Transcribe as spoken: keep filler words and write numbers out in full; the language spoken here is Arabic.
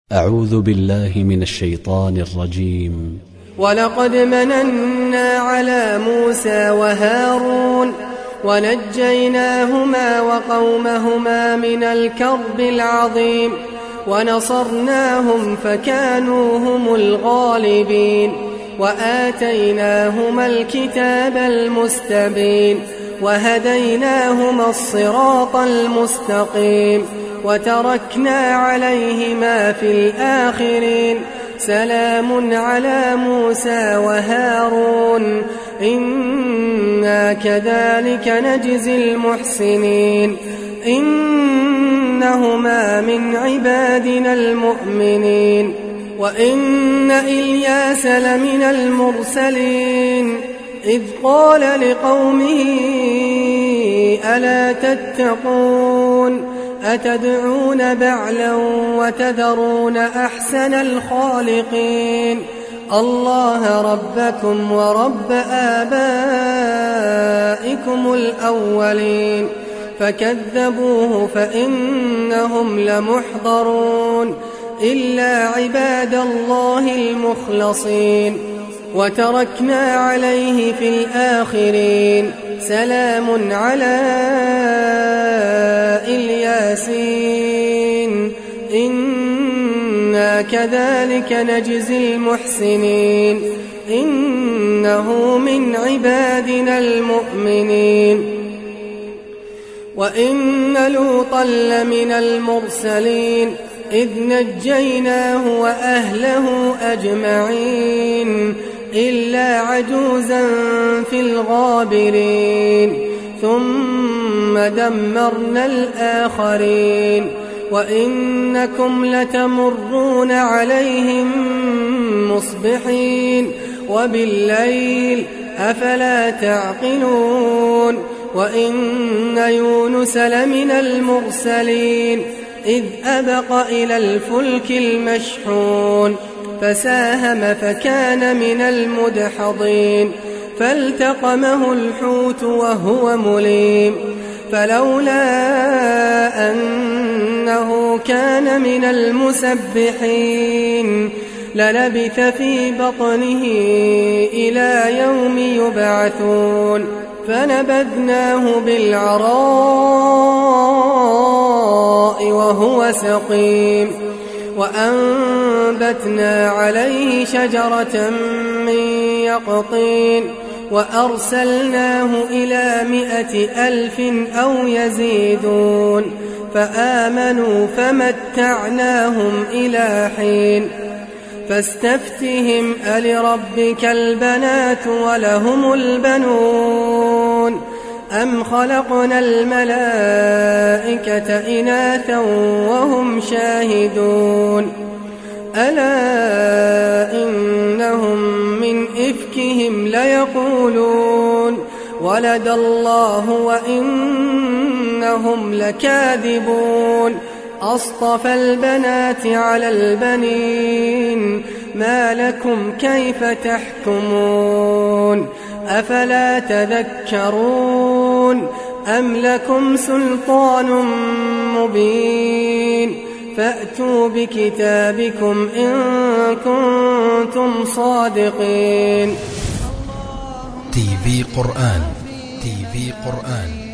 أعوذ بالله من الشيطان الرجيم. ولقد مننا على موسى وهارون ونجيناهما وقومهما من الكرب العظيم ونصرناهم فكانوا هم الغالبين وآتيناهما الكتاب المستبين وهديناهما الصراط المستقيم وتركنا عليهما في الآخرين سلام على موسى وهارون إنا كذلك نجزي المحسنين إنهما من عبادنا المؤمنين وإن إلياس لمن المرسلين إذ قال لقومه ألا تتقون أتدعون بعلا وتذرون أحسن الخالقين الله ربكم ورب آبائكم الأولين فكذبوه فإنهم لمحضرون إلا عباد الله المخلصين وتركنا عليه في الآخرين سلام على الياسين إنا كذلك نجزي المحسنين إنه من عبادنا المؤمنين وإن لوطا لمن المرسلين إذ نجيناه وأهله أجمعين إلا عجوزا في الغابرين ثم دمرنا الآخرين وإنكم لتمرون عليهم مصبحين وبالليل أفلا تعقلون وإن يونس لمن المرسلين إذ أبق إلى الفلك المشحون فساهم فكان من المدحضين فالتقمه الحوت وهو مليم فلولا أنه كان من المسبحين للبث في بطنه إلى يوم يبعثون فنبذناه بالعراء وهو سقيم وأنبتنا عليه شجرة من يقطين وأرسلناه إلى مائة ألف أو يزيدون فآمنوا فمتعناهم إلى حين فاستفتهم ألربك البنات ولهم البنون أم خلقنا الملائكة إناثا وهم شاهدون ألا إنهم من إفكهم ليقولون ولد الله وإنهم لكاذبون أصطفى البنات على البنين ما لكم كيف تحكمون أفلا تذكرون أم لكم سلطان مبين فأتوا بكتابكم إن كنتم صادقين. تي في قرآن تي في قرآن